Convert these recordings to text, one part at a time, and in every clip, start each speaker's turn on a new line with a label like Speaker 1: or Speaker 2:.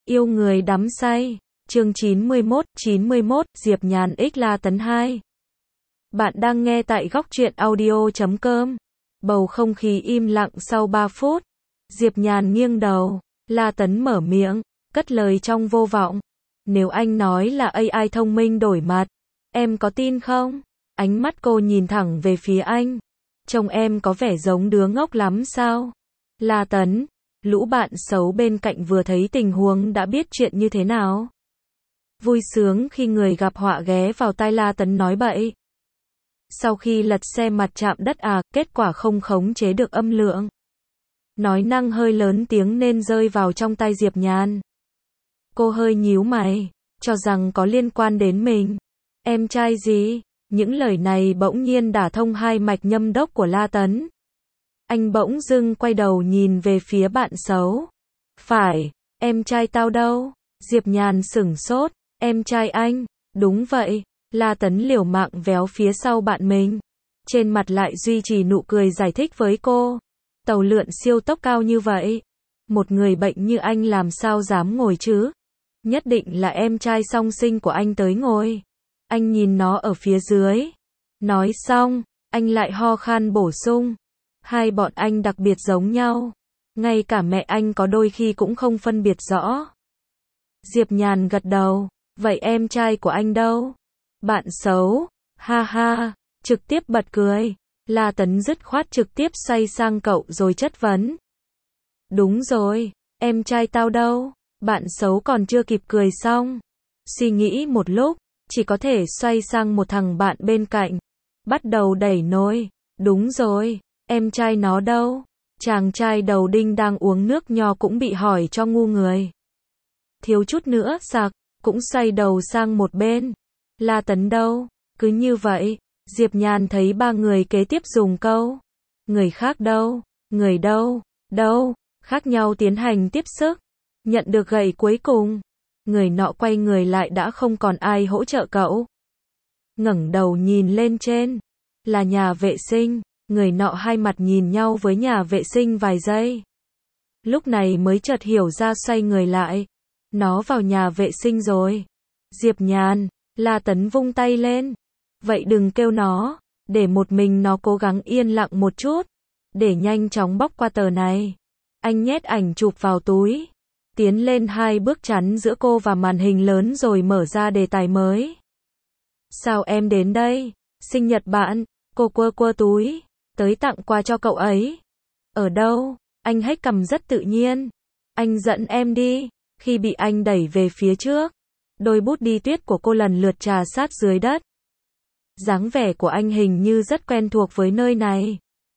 Speaker 1: Yêu người đắm say. Chương 91, Diệp Nhàn x La Tấn 2. Bạn đang nghe tại góc truyện audio.com. Bầu không khí im lặng sau 3 phút. Diệp Nhàn nghiêng đầu. La Tấn mở miệng, cất lời trong vô vọng. Nếu anh nói là AI thông minh đổi mặt, em có tin không? Ánh mắt cô nhìn thẳng về phía anh. Trông em có vẻ giống đứa ngốc lắm sao? La Tấn. Lũ bạn xấu bên cạnh vừa thấy tình huống đã biết chuyện như thế nào. Vui sướng khi người gặp họa ghé vào tai La Tấn nói bậy. Sau khi lật xe mặt chạm đất kết quả không khống chế được âm lượng. Nói năng hơi lớn tiếng nên rơi vào trong tai Diệp Nhàn. Cô hơi nhíu mày, cho rằng có liên quan đến mình. Em trai gì? Những lời này bỗng nhiên đả thông hai mạch nhâm đốc của La Tấn. Anh bỗng dưng quay đầu nhìn về phía bạn xấu. Phải, em trai tao đâu? Diệp Nhàn sửng sốt, em trai anh, đúng vậy. La Tấn liều mạng véo phía sau bạn mình. Trên mặt lại duy trì nụ cười giải thích với cô. Tàu lượn siêu tốc cao như vậy. Một người bệnh như anh làm sao dám ngồi chứ? Nhất định là em trai song sinh của anh tới ngồi. Anh nhìn nó ở phía dưới. Nói xong, anh lại ho khan bổ sung. Hai bọn anh đặc biệt giống nhau. Ngay cả mẹ anh có đôi khi cũng không phân biệt rõ. Diệp Nhàn gật đầu. Vậy em trai của anh đâu? Bạn xấu. Ha ha. Trực tiếp bật cười. La Tấn dứt khoát trực tiếp xoay sang cậu rồi chất vấn. Đúng rồi. Em trai tao đâu? Bạn xấu còn chưa kịp cười xong. Suy nghĩ một lúc. Chỉ có thể xoay sang một thằng bạn bên cạnh. Bắt đầu đẩy nôi. Đúng rồi. Em trai nó đâu? Chàng trai đầu đinh đang uống nước nho cũng bị hỏi cho ngu người. Thiếu chút nữa sặc, cũng xoay đầu sang một bên. La Tấn đâu? Cứ như vậy, Diệp Nhàn thấy ba người kế tiếp dùng câu. Người khác đâu? Người đâu? Đâu? Khác nhau tiến hành tiếp sức. Nhận được gậy cuối cùng. Người nọ quay người lại đã không còn ai hỗ trợ cậu. Ngẩng đầu nhìn lên trên. Là nhà vệ sinh. Người nọ hai mặt nhìn nhau với nhà vệ sinh vài giây. Lúc này mới chợt hiểu ra xoay người lại. Nó vào nhà vệ sinh rồi. Diệp Nhàn, La Tấn vung tay lên. Vậy đừng kêu nó, để một mình nó cố gắng yên lặng một chút. Để nhanh chóng bóc qua tờ này. Anh nhét ảnh chụp vào túi. Tiến lên 2 bước chắn giữa cô và màn hình lớn rồi mở ra đề tài mới. Sao em đến đây? Sinh nhật bạn, cô quơ túi. Tới tặng quà cho cậu ấy. Ở đâu? Anh hếch cằm rất tự nhiên. Anh dẫn em đi. Khi bị anh đẩy về phía trước, đôi bút đi tuyết của cô lần lượt trà sát dưới đất. Dáng vẻ của anh hình như rất quen thuộc với nơi này.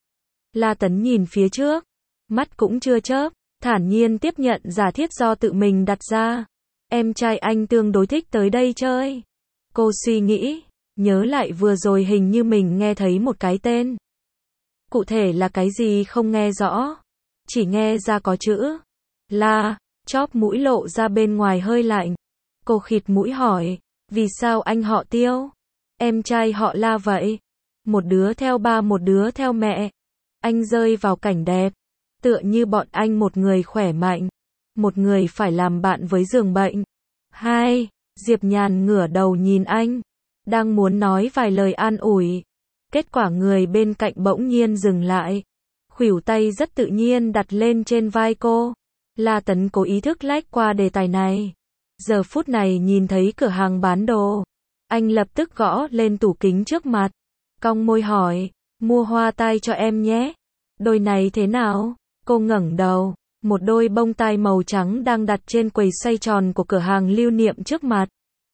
Speaker 1: La Tấn nhìn phía trước, mắt cũng chưa chớp, thản nhiên tiếp nhận giả thiết do tự mình đặt ra. Em trai anh tương đối thích tới đây chơi. Cô suy nghĩ, nhớ lại vừa rồi hình như mình nghe thấy một cái tên. Cụ thể là cái gì không nghe rõ. Chỉ nghe ra có chữ La, chóp mũi lộ ra bên ngoài hơi lạnh. Cô khịt mũi hỏi, vì sao anh họ Tiêu? Em trai họ La vậy? Một đứa theo ba một đứa theo mẹ. Anh rơi vào cảnh đẹp. Tựa như bọn anh một người khỏe mạnh. Một người phải làm bạn với giường bệnh. Hai, Diệp Nhàn ngửa đầu nhìn anh. Đang muốn nói vài lời an ủi. Kết quả người bên cạnh bỗng nhiên dừng lại. Khuỷu tay rất tự nhiên đặt lên trên vai cô. La Tấn cố ý thức lách qua đề tài này. Giờ phút này nhìn thấy cửa hàng bán đồ. Anh lập tức gõ lên tủ kính trước mặt. Cong môi hỏi, mua hoa tai cho em nhé. Đôi này thế nào? Cô ngẩng đầu. Một đôi bông tai màu trắng đang đặt trên quầy xoay tròn của cửa hàng lưu niệm trước mặt.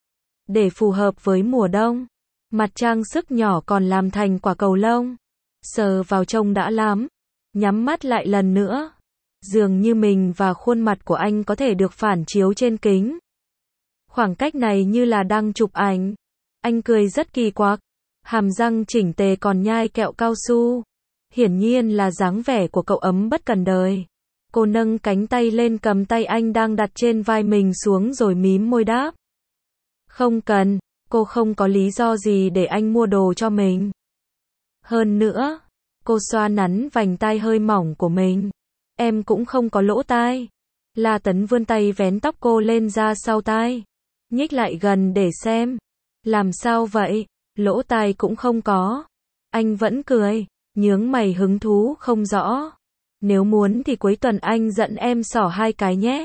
Speaker 1: Để phù hợp với mùa đông. Mặt trang sức nhỏ còn làm thành quả cầu lông. Sờ vào trông đã lắm. Nhắm mắt lại lần nữa. Dường như mình và khuôn mặt của anh có thể được phản chiếu trên kính. Khoảng cách này như là đang chụp ảnh. Anh cười rất kỳ quặc. Hàm răng chỉnh tề còn nhai kẹo cao su. Hiển nhiên là dáng vẻ của cậu ấm bất cần đời. Cô nâng cánh tay lên cầm tay anh đang đặt trên vai mình xuống rồi mím môi đáp. Không cần, cô không có lý do gì để anh mua đồ cho mình. Hơn nữa, cô xoa nắn vành tai hơi mỏng của mình. Em cũng không có lỗ tai. La Tấn vươn tay vén tóc cô lên ra sau tai. Nhích lại gần để xem. Làm sao vậy? Lỗ tai cũng không có. Anh vẫn cười. Nhướng mày hứng thú không rõ. Nếu muốn thì cuối tuần anh dẫn em xỏ 2 cái nhé.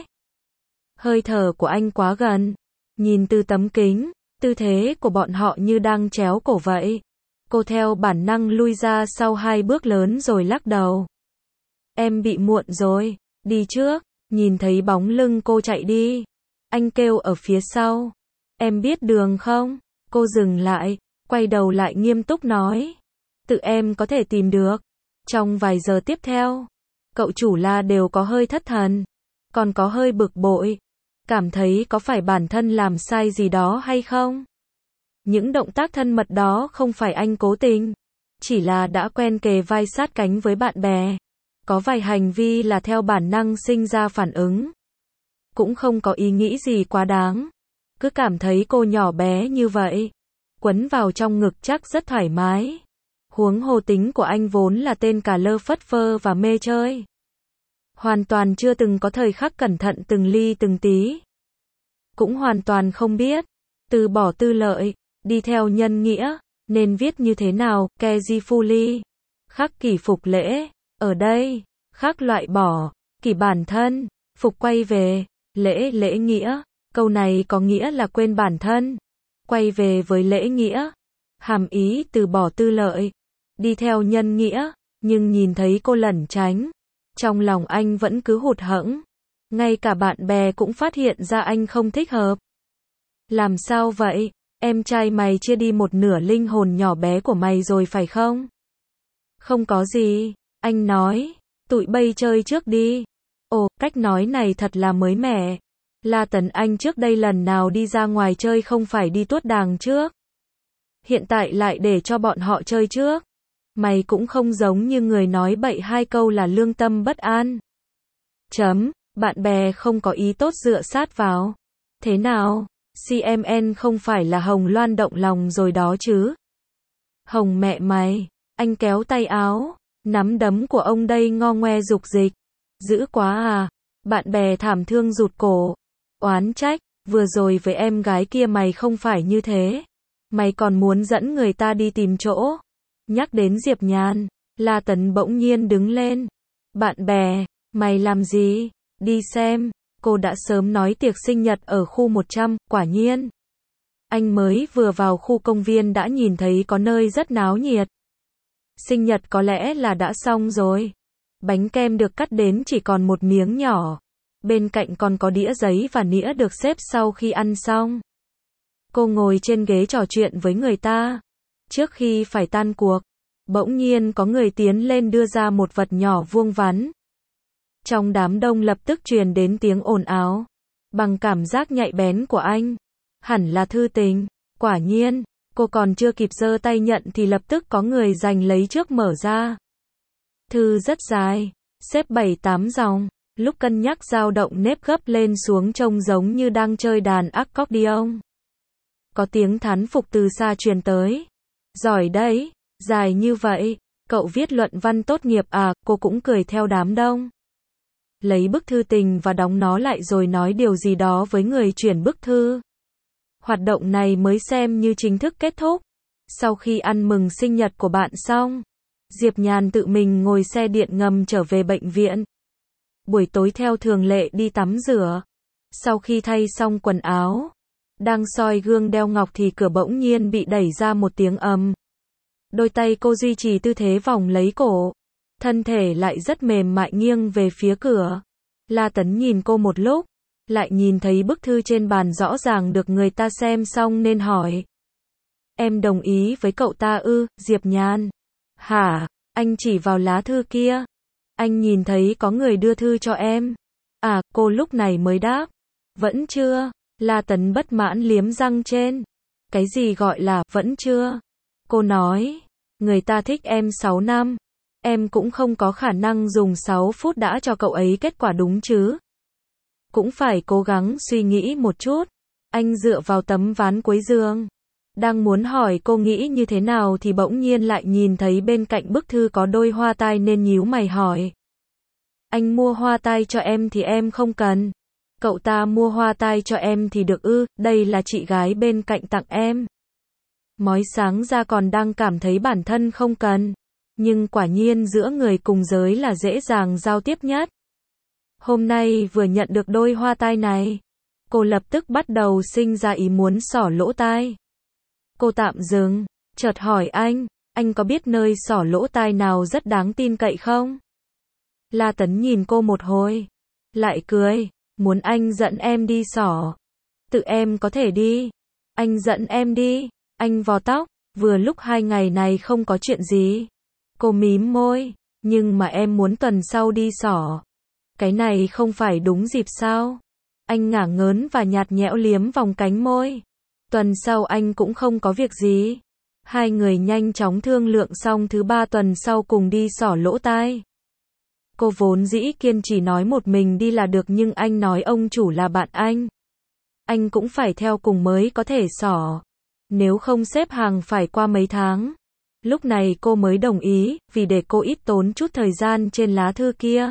Speaker 1: Hơi thở của anh quá gần. Nhìn từ tấm kính, tư thế của bọn họ như đang chéo cổ vậy. Cô theo bản năng lui ra sau 2 bước lớn rồi lắc đầu. Em bị muộn rồi, đi trước. Nhìn thấy bóng lưng cô chạy đi. Anh kêu ở phía sau. Em biết đường không? Cô dừng lại, quay đầu lại nghiêm túc nói. Tự em có thể tìm được. Trong vài giờ tiếp theo, cậu chủ La đều có hơi thất thần, còn có hơi bực bội. Cảm thấy có phải bản thân làm sai gì đó hay không? Những động tác thân mật đó không phải anh cố tình, chỉ là đã quen kề vai sát cánh với bạn bè. Có vài hành vi là theo bản năng sinh ra phản ứng. Cũng không có ý nghĩ gì quá đáng. Cứ cảm thấy cô nhỏ bé như vậy, quấn vào trong ngực chắc rất thoải mái. Huống hồ tính của anh vốn là tên cà lơ phất phơ và mê chơi. Hoàn toàn chưa từng có thời khắc cẩn thận từng ly từng tí. Cũng hoàn toàn không biết, từ bỏ tư lợi, đi theo nhân nghĩa, nên viết như thế nào, Keji Fuli. Khắc kỷ phục lễ, ở đây, khắc loại bỏ, kỷ bản thân, phục quay về, lễ lễ nghĩa, câu này có nghĩa là quên bản thân, quay về với lễ nghĩa, hàm ý từ bỏ tư lợi, đi theo nhân nghĩa, nhưng nhìn thấy cô lẩn tránh, trong lòng anh vẫn cứ hụt hẫng, ngay cả bạn bè cũng phát hiện ra anh không thích hợp. Làm sao vậy? Em trai mày chia đi một nửa linh hồn nhỏ bé của mày rồi phải không? Không có gì, anh nói, tụi bay chơi trước đi. Ồ, cách nói này thật là mới mẻ. La Tấn anh trước đây lần nào đi ra ngoài chơi không phải đi tuốt đàng trước. Hiện tại lại để cho bọn họ chơi trước. Mày cũng không giống như người nói bậy 2 câu là lương tâm bất an. Bạn bè không có ý tốt dựa sát vào. Thế nào? CMN không phải là Hồng Loan động lòng rồi đó chứ? Hồng mẹ mày, anh kéo tay áo, nắm đấm của ông đây ngo ngoe dục dịch. Dữ quá à? Bạn bè thảm thương rụt cổ. Oán trách, vừa rồi với em gái kia mày không phải như thế. Mày còn muốn dẫn người ta đi tìm chỗ. Nhắc đến Diệp Nhàn, La Tấn bỗng nhiên đứng lên. Bạn bè, mày làm gì? Đi xem. Cô đã sớm nói tiệc sinh nhật ở khu 100, quả nhiên. Anh mới vừa vào khu công viên đã nhìn thấy có nơi rất náo nhiệt. Sinh nhật có lẽ là đã xong rồi. Bánh kem được cắt đến chỉ còn một miếng nhỏ. Bên cạnh còn có đĩa giấy và nĩa được xếp sau khi ăn xong. Cô ngồi trên ghế trò chuyện với người ta. Trước khi phải tan cuộc, bỗng nhiên có người tiến lên đưa ra một vật nhỏ vuông vắn. Trong đám đông lập tức truyền đến tiếng ồn ào. Bằng cảm giác nhạy bén của anh, hẳn là thư tình. Quả nhiên, cô còn chưa kịp giơ tay nhận thì lập tức có người giành lấy trước mở ra. Thư rất dài, xếp 7-8 dòng, lúc cân nhắc dao động nếp gấp lên xuống trông giống như đang chơi đàn accordion. Có tiếng thán phục từ xa truyền tới. Giỏi đấy, dài như vậy, cậu viết luận văn tốt nghiệp à? Cô cũng cười theo đám đông. Lấy bức thư tình và đóng nó lại rồi nói điều gì đó với người chuyển bức thư. Hoạt động này mới xem như chính thức kết thúc. Sau khi ăn mừng sinh nhật của bạn xong, Diệp Nhàn tự mình ngồi xe điện ngầm trở về bệnh viện. Buổi tối theo thường lệ đi tắm rửa. Sau khi thay xong quần áo, đang soi gương đeo ngọc thì cửa bỗng nhiên bị đẩy ra một tiếng ầm. Đôi tay cô duy trì tư thế vòng lấy cổ. Thân thể lại rất mềm mại nghiêng về phía cửa. La Tấn nhìn cô một lúc, lại nhìn thấy bức thư trên bàn rõ ràng được người ta xem xong nên hỏi. Em đồng ý với cậu ta ư? Diệp Nhàn. Hả? Anh chỉ vào lá thư kia. Anh nhìn thấy có người đưa thư cho em. À, cô lúc này mới đáp. Vẫn chưa. La Tấn bất mãn liếm răng trên. Cái gì gọi là vẫn chưa? Cô nói. Người ta thích em 6 năm. Em cũng không có khả năng dùng 6 phút đã cho cậu ấy kết quả đúng chứ. Cũng phải cố gắng suy nghĩ một chút. Anh dựa vào tấm ván cuối giường. Đang muốn hỏi cô nghĩ như thế nào thì bỗng nhiên lại nhìn thấy bên cạnh bức thư có đôi hoa tai nên nhíu mày hỏi. Anh mua hoa tai cho em thì em không cần. Cậu ta mua hoa tai cho em thì được ư, đây là chị gái bên cạnh tặng em. Mói sáng ra còn đang cảm thấy bản thân không cần. Nhưng quả nhiên giữa người cùng giới là dễ dàng giao tiếp nhất. Hôm nay vừa nhận được đôi hoa tai này, cô lập tức bắt đầu sinh ra ý muốn xỏ lỗ tai. Cô tạm dừng, chợt hỏi anh có biết nơi xỏ lỗ tai nào rất đáng tin cậy không? La Tấn nhìn cô một hồi, lại cười, muốn anh dẫn em đi xỏ. Tự em có thể đi. Anh dẫn em đi. Anh vò tóc, vừa lúc 2 ngày này không có chuyện gì. Cô mím môi, nhưng mà em muốn tuần sau đi xỏ. Cái này không phải đúng dịp sao? Anh ngả ngớn và nhạt nhẽo liếm vòng cánh môi. Tuần sau anh cũng không có việc gì. Hai người nhanh chóng thương lượng xong thứ 3 tuần sau cùng đi xỏ lỗ tai. Cô vốn dĩ kiên trì nói một mình đi là được nhưng anh nói ông chủ là bạn anh cũng phải theo cùng mới có thể xỏ. Nếu không xếp hàng phải qua mấy tháng. Lúc này cô mới đồng ý, vì để cô ít tốn chút thời gian trên lá thư kia.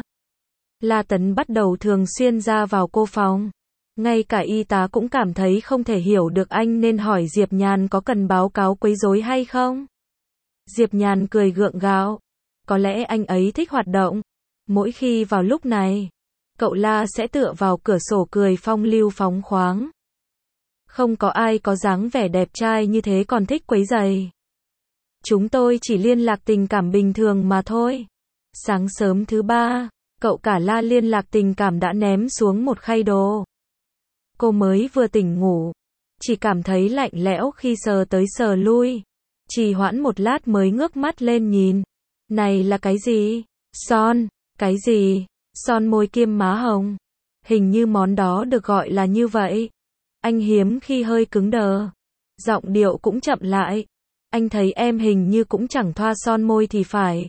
Speaker 1: La Tấn bắt đầu thường xuyên ra vào cô phòng. Ngay cả y tá cũng cảm thấy không thể hiểu được anh nên hỏi Diệp Nhàn có cần báo cáo quấy rối hay không. Diệp Nhàn cười gượng gạo. Có lẽ anh ấy thích hoạt động. Mỗi khi vào lúc này, cậu La sẽ tựa vào cửa sổ cười phong lưu phóng khoáng. Không có ai có dáng vẻ đẹp trai như thế còn thích quấy rầy. Chúng tôi chỉ liên lạc tình cảm bình thường mà thôi. Sáng sớm thứ 3, cậu cả La liên lạc tình cảm đã ném xuống một khay đồ. Cô mới vừa tỉnh ngủ, chỉ cảm thấy lạnh lẽo khi sờ tới sờ lui. Trì hoãn một lát mới ngước mắt lên nhìn. Này là cái gì? Son. Cái gì? Son môi kiêm má hồng. Hình như món đó được gọi là như vậy. Anh hiếm khi hơi cứng đờ. Giọng điệu cũng chậm lại. Anh thấy em hình như cũng chẳng thoa son môi thì phải.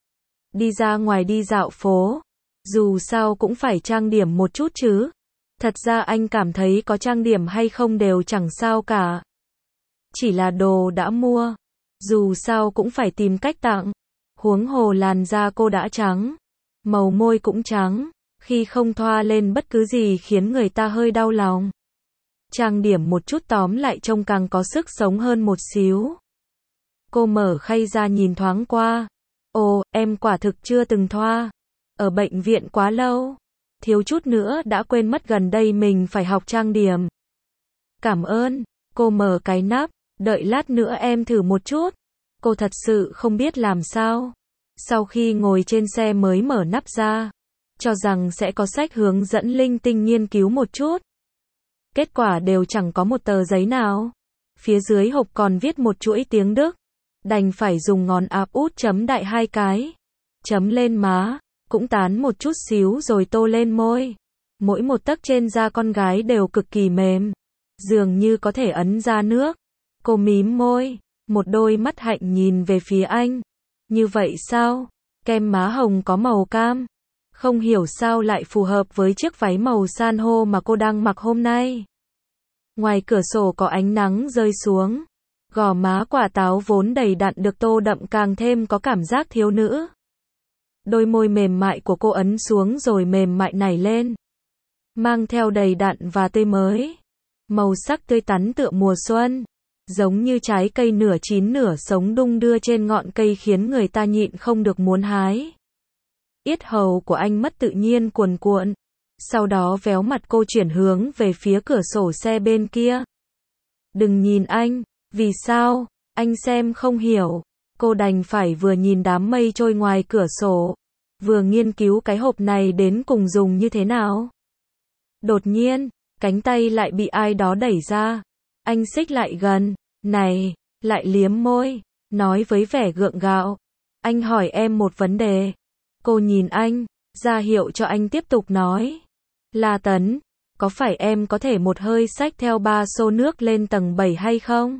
Speaker 1: Đi ra ngoài đi dạo phố. Dù sao cũng phải trang điểm một chút chứ. Thật ra anh cảm thấy có trang điểm hay không đều chẳng sao cả. Chỉ là đồ đã mua. Dù sao cũng phải tìm cách tặng. Huống hồ làn da cô đã trắng. Màu môi cũng trắng. Khi không thoa lên bất cứ gì khiến người ta hơi đau lòng. Trang điểm một chút tóm lại trông càng có sức sống hơn một xíu. Cô mở khay ra nhìn thoáng qua. Ồ, em quả thực chưa từng thoa. Ở bệnh viện quá lâu. Thiếu chút nữa đã quên mất gần đây mình phải học trang điểm. Cảm ơn. Cô mở cái nắp. Đợi lát nữa em thử một chút. Cô thật sự không biết làm sao. Sau khi ngồi trên xe mới mở nắp ra. Cho rằng sẽ có sách hướng dẫn linh tinh nghiên cứu một chút. Kết quả đều chẳng có một tờ giấy nào. Phía dưới hộp còn viết một chuỗi tiếng Đức. Đành phải dùng ngón áp út chấm đại 2 cái. Chấm lên má. Cũng tán một chút xíu rồi tô lên môi. Mỗi một tấc trên da con gái đều cực kỳ mềm. Dường như có thể ấn ra nước. Cô mím môi. Một đôi mắt hạnh nhìn về phía anh. Như vậy sao? Kem má hồng có màu cam. Không hiểu sao lại phù hợp với chiếc váy màu san hô mà cô đang mặc hôm nay. Ngoài cửa sổ có ánh nắng rơi xuống. Gò má quả táo vốn đầy đặn được tô đậm càng thêm có cảm giác thiếu nữ. Đôi môi mềm mại của cô ấn xuống rồi mềm mại nảy lên. Mang theo đầy đặn và tươi mới. Màu sắc tươi tắn tựa mùa xuân. Giống như trái cây nửa chín nửa sống đung đưa trên ngọn cây khiến người ta nhịn không được muốn hái. Yết hầu của anh mất tự nhiên cuồn cuộn. Sau đó véo mặt cô chuyển hướng về phía cửa sổ xe bên kia. Đừng nhìn anh. Vì sao? Anh xem không hiểu. Cô đành phải vừa nhìn đám mây trôi ngoài cửa sổ. Vừa nghiên cứu cái hộp này đến cùng dùng như thế nào. Đột nhiên, cánh tay lại bị ai đó đẩy ra. Anh xích lại gần. Này, lại liếm môi. Nói với vẻ gượng gạo. Anh hỏi em một vấn đề. Cô nhìn anh, ra hiệu cho anh tiếp tục nói. La Tấn, có phải em có thể một hơi xách theo 3 xô nước lên tầng 7 hay không?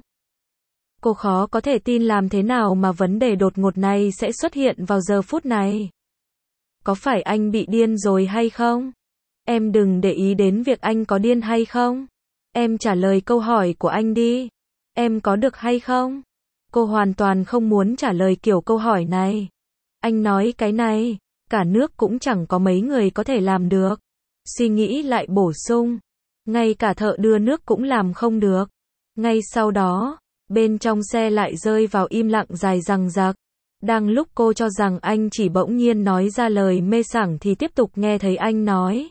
Speaker 1: Cô khó có thể tin làm thế nào mà vấn đề đột ngột này sẽ xuất hiện vào giờ phút này. Có phải anh bị điên rồi hay không? Em đừng để ý đến việc anh có điên hay không. Em trả lời câu hỏi của anh đi. Em có được hay không? Cô hoàn toàn không muốn trả lời kiểu câu hỏi này. Anh nói cái này, cả nước cũng chẳng có mấy người có thể làm được. Suy nghĩ lại bổ sung, ngay cả thợ đưa nước cũng làm không được. Ngay sau đó, bên trong xe lại rơi vào im lặng dài dằng dặc. Đang lúc cô cho rằng anh chỉ bỗng nhiên nói ra lời mê sảng thì tiếp tục nghe thấy anh nói.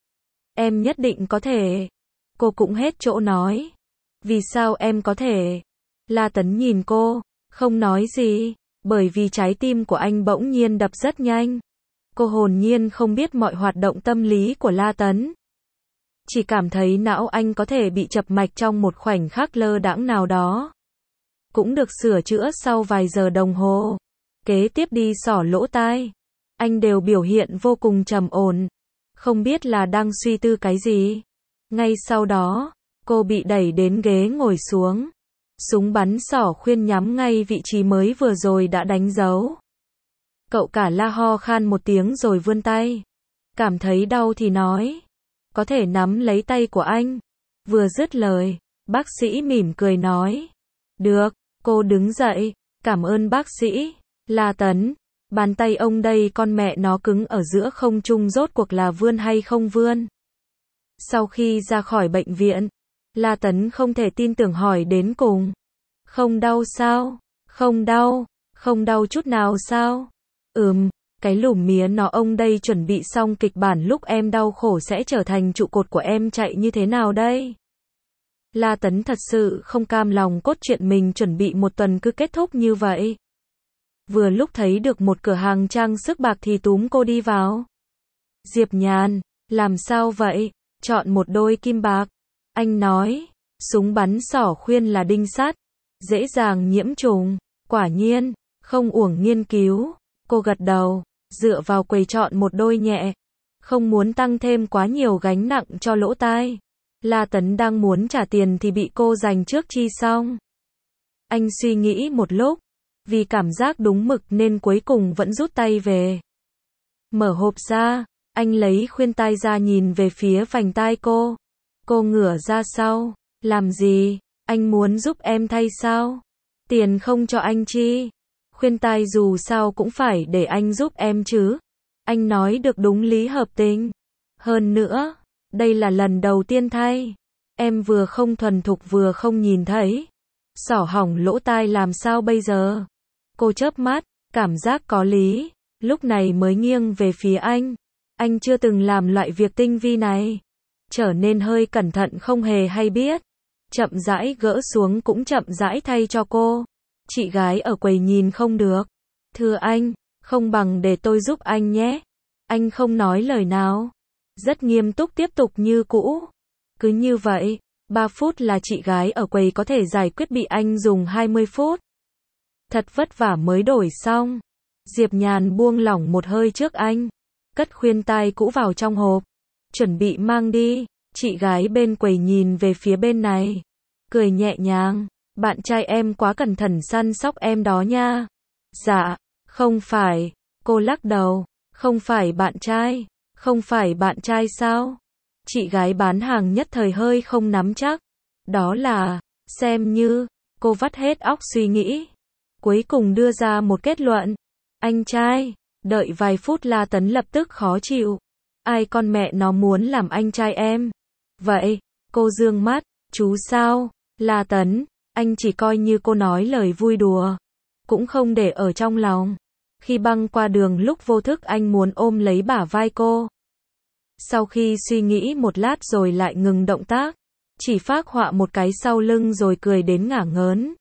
Speaker 1: Em nhất định có thể. Cô cũng hết chỗ nói. Vì sao em có thể? La Tấn nhìn cô, không nói gì, bởi vì trái tim của anh bỗng nhiên đập rất nhanh. Cô hồn nhiên không biết mọi hoạt động tâm lý của La Tấn. Chỉ cảm thấy não anh có thể bị chập mạch trong một khoảnh khắc lơ đãng nào đó. Cũng được sửa chữa sau vài giờ đồng hồ. Kế tiếp đi xỏ lỗ tai. Anh đều biểu hiện vô cùng trầm ổn. Không biết là đang suy tư cái gì. Ngay sau đó, cô bị đẩy đến ghế ngồi xuống. Súng bắn xỏ khuyên nhắm ngay vị trí mới vừa rồi đã đánh dấu. Cậu cả la ho khan một tiếng rồi vươn tay. Cảm thấy đau thì nói. Có thể nắm lấy tay của anh. Vừa dứt lời, bác sĩ mỉm cười nói. Được, cô đứng dậy. Cảm ơn bác sĩ. La Tấn, bàn tay ông đây con mẹ nó cứng ở giữa không trung rốt cuộc là vươn hay không vươn. Sau khi ra khỏi bệnh viện, La Tấn không thể tin tưởng hỏi đến cùng. Không đau sao? Không đau chút nào sao? Cái lùm mía nó ông đây chuẩn bị xong kịch bản lúc em đau khổ sẽ trở thành trụ cột của em chạy như thế nào đây? La Tấn thật sự không cam lòng cốt truyện mình chuẩn bị một tuần cứ kết thúc như vậy. Vừa lúc thấy được một cửa hàng trang sức bạc thì túm cô đi vào. Diệp Nhàn, làm sao vậy? Chọn một đôi kim bạc. Anh nói, súng bắn xỏ khuyên là đinh sắt, dễ dàng nhiễm trùng. Quả nhiên, không uổng nghiên cứu. Cô gật đầu, dựa vào quầy chọn một đôi nhẹ. Không muốn tăng thêm quá nhiều gánh nặng cho lỗ tai. La Tấn đang muốn trả tiền thì bị cô giành trước chi xong. Anh suy nghĩ một lúc. Vì cảm giác đúng mực nên cuối cùng vẫn rút tay về. Mở hộp ra, anh lấy khuyên tai ra nhìn về phía vành tai cô. Cô ngửa ra sau. Làm gì? Anh muốn giúp em thay sao? Tiền không cho anh chi? Khuyên tai dù sao cũng phải để anh giúp em chứ. Anh nói được đúng lý hợp tình. Hơn nữa, đây là lần đầu tiên thay. Em vừa không thuần thục vừa không nhìn thấy. Xỏ hỏng lỗ tai làm sao bây giờ? Cô chớp mắt, cảm giác có lý, lúc này mới nghiêng về phía anh. Anh chưa từng làm loại việc tinh vi này. Trở nên hơi cẩn thận không hề hay biết. Chậm rãi gỡ xuống cũng chậm rãi thay cho cô. Chị gái ở quầy nhìn không được. Thưa anh, không bằng để tôi giúp anh nhé. Anh không nói lời nào. Rất nghiêm túc tiếp tục như cũ. Cứ như vậy, 3 phút là chị gái ở quầy có thể giải quyết bị anh dùng 20 phút. Thật vất vả mới đổi xong. Diệp Nhàn buông lỏng một hơi trước anh. Cất khuyên tai cũ vào trong hộp. Chuẩn bị mang đi. Chị gái bên quầy nhìn về phía bên này. Cười nhẹ nhàng. Bạn trai em quá cẩn thận săn sóc em đó nha. Dạ, không phải. Cô lắc đầu. Không phải bạn trai. Không phải bạn trai sao? Chị gái bán hàng nhất thời hơi không nắm chắc. Đó là, xem như, cô vắt hết óc suy nghĩ. Cuối cùng đưa ra một kết luận. Anh trai, đợi vài phút La Tấn lập tức khó chịu. Ai con mẹ nó muốn làm anh trai em? Vậy, cô dương mắt, chú sao? La Tấn, anh chỉ coi như cô nói lời vui đùa. Cũng không để ở trong lòng. Khi băng qua đường lúc vô thức anh muốn ôm lấy bả vai cô. Sau khi suy nghĩ một lát rồi lại ngừng động tác. Chỉ phác họa một cái sau lưng rồi cười đến ngả ngớn.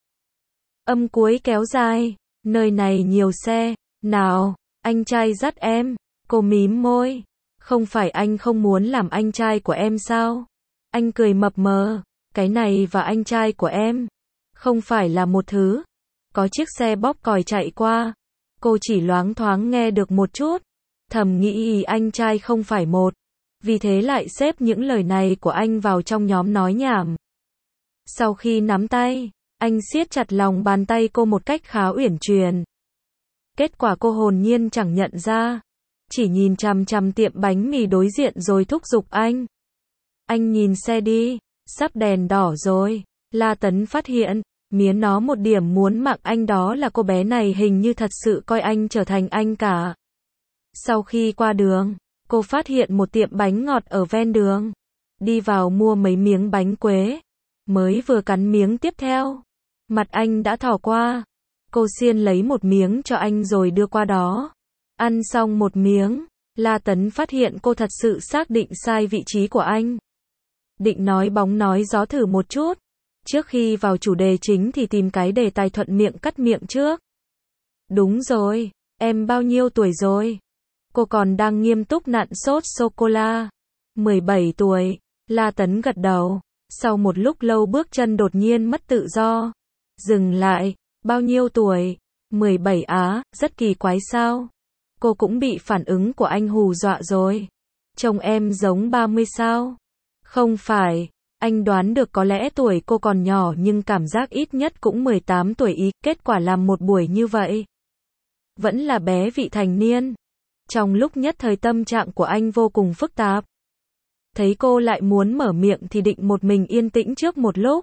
Speaker 1: Âm cuối kéo dài, nơi này nhiều xe, nào, anh trai dắt em, cô mím môi, không phải anh không muốn làm anh trai của em sao? Anh cười mập mờ, cái này và anh trai của em, không phải là một thứ. Có chiếc xe bóp còi chạy qua, cô chỉ loáng thoáng nghe được một chút, thầm nghĩ anh trai không phải một, vì thế lại xếp những lời này của anh vào trong nhóm nói nhảm. Sau khi nắm tay, anh siết chặt lòng bàn tay cô một cách khá uyển chuyển. Kết quả cô hồn nhiên chẳng nhận ra. Chỉ nhìn chằm chằm tiệm bánh mì đối diện rồi thúc giục anh. Anh nhìn xe đi, sắp đèn đỏ rồi. La Tấn phát hiện, mía nó một điểm muốn mạng anh đó là cô bé này hình như thật sự coi anh trở thành anh cả. Sau khi qua đường, cô phát hiện một tiệm bánh ngọt ở ven đường. Đi vào mua mấy miếng bánh quế. Mới vừa cắn miếng tiếp theo, mặt anh đã thỏ qua. Cô xiên lấy một miếng cho anh rồi đưa qua đó. Ăn xong một miếng, La Tấn phát hiện cô thật sự xác định sai vị trí của anh. Định nói bóng nói gió thử một chút. Trước khi vào chủ đề chính thì tìm cái đề tài thuận miệng cắt miệng trước. Đúng rồi, em bao nhiêu tuổi rồi? Cô còn đang nghiêm túc nặn sốt sô-cô-la. 17 tuổi, La Tấn gật đầu. Sau một lúc lâu bước chân đột nhiên mất tự do. Dừng lại, bao nhiêu tuổi? 17 á, rất kỳ quái sao? Cô cũng bị phản ứng của anh hù dọa rồi. Trông em giống 30 sao? Không phải, anh đoán được có lẽ tuổi cô còn nhỏ nhưng cảm giác ít nhất cũng 18 tuổi ý, kết quả làm một buổi như vậy. Vẫn là bé vị thành niên. Trong lúc nhất thời tâm trạng của anh vô cùng phức tạp. Thấy cô lại muốn mở miệng thì định một mình yên tĩnh trước một lúc.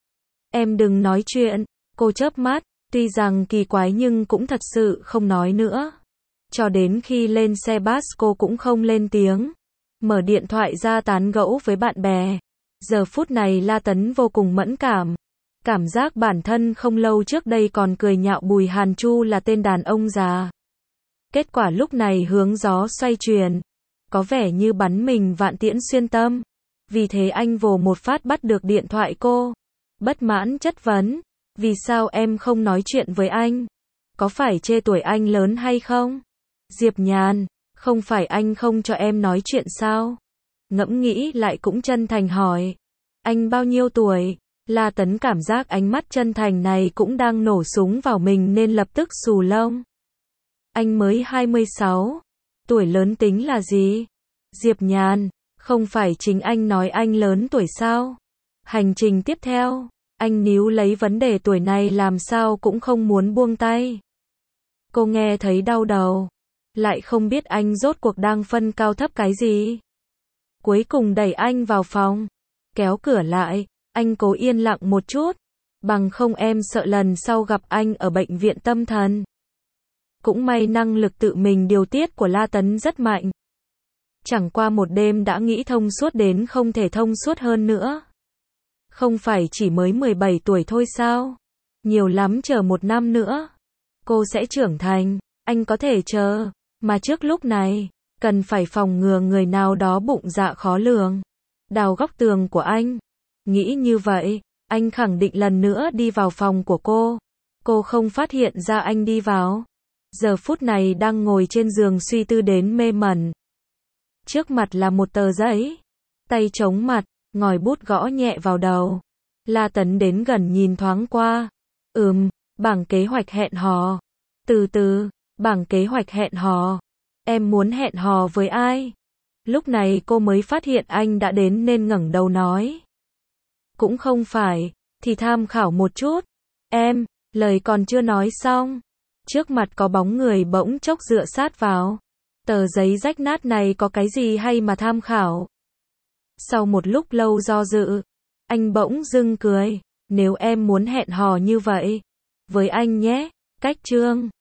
Speaker 1: Em đừng nói chuyện, cô chớp mắt, tuy rằng kỳ quái nhưng cũng thật sự không nói nữa. Cho đến khi lên xe bus cô cũng không lên tiếng. Mở điện thoại ra tán gẫu với bạn bè. Giờ phút này La Tấn vô cùng mẫn cảm. Cảm giác bản thân không lâu trước đây còn cười nhạo Bùi Hàn Chu là tên đàn ông già. Kết quả lúc này hướng gió xoay chuyển. Có vẻ như bắn mình vạn tiễn xuyên tâm. Vì thế anh vồ một phát bắt được điện thoại cô. Bất mãn chất vấn. Vì sao em không nói chuyện với anh? Có phải chê tuổi anh lớn hay không? Diệp Nhàn, không phải anh không cho em nói chuyện sao? Ngẫm nghĩ lại cũng chân thành hỏi. Anh bao nhiêu tuổi? La Tấn cảm giác ánh mắt chân thành này cũng đang nổ súng vào mình nên lập tức xù lông. Anh mới 26. Tuổi lớn tính là gì? Diệp Nhàn, không phải chính anh nói anh lớn tuổi sao? Hành trình tiếp theo, anh níu lấy vấn đề tuổi này làm sao cũng không muốn buông tay. Cô nghe thấy đau đầu. Lại không biết anh rốt cuộc đang phân cao thấp cái gì. Cuối cùng đẩy anh vào phòng. Kéo cửa lại, anh cố yên lặng một chút. Bằng không em sợ lần sau gặp anh ở bệnh viện tâm thần. Cũng may năng lực tự mình điều tiết của La Tấn rất mạnh. Chẳng qua một đêm đã nghĩ thông suốt đến không thể thông suốt hơn nữa. Không phải chỉ mới 17 tuổi thôi sao? Nhiều lắm chờ một năm nữa. Cô sẽ trưởng thành, anh có thể chờ. Mà trước lúc này, cần phải phòng ngừa người nào đó bụng dạ khó lường. Đào góc tường của anh. Nghĩ như vậy, anh khẳng định lần nữa đi vào phòng của cô. Cô không phát hiện ra anh đi vào. Giờ phút này đang ngồi trên giường suy tư đến mê mẩn. Trước mặt là một tờ giấy. Tay chống mặt, ngòi bút gõ nhẹ vào đầu. La Tấn đến gần nhìn thoáng qua. Bảng kế hoạch hẹn hò. Từ từ, bảng kế hoạch hẹn hò. Em muốn hẹn hò với ai? Lúc này cô mới phát hiện anh đã đến nên ngẩng đầu nói. Cũng không phải, thì tham khảo một chút. Em, lời còn chưa nói xong. Trước mặt có bóng người bỗng chốc dựa sát vào. Tờ giấy rách nát này có cái gì hay mà tham khảo? Sau một lúc lâu do dự, anh bỗng dưng cười. Nếu em muốn hẹn hò như vậy, với anh nhé, cách chương.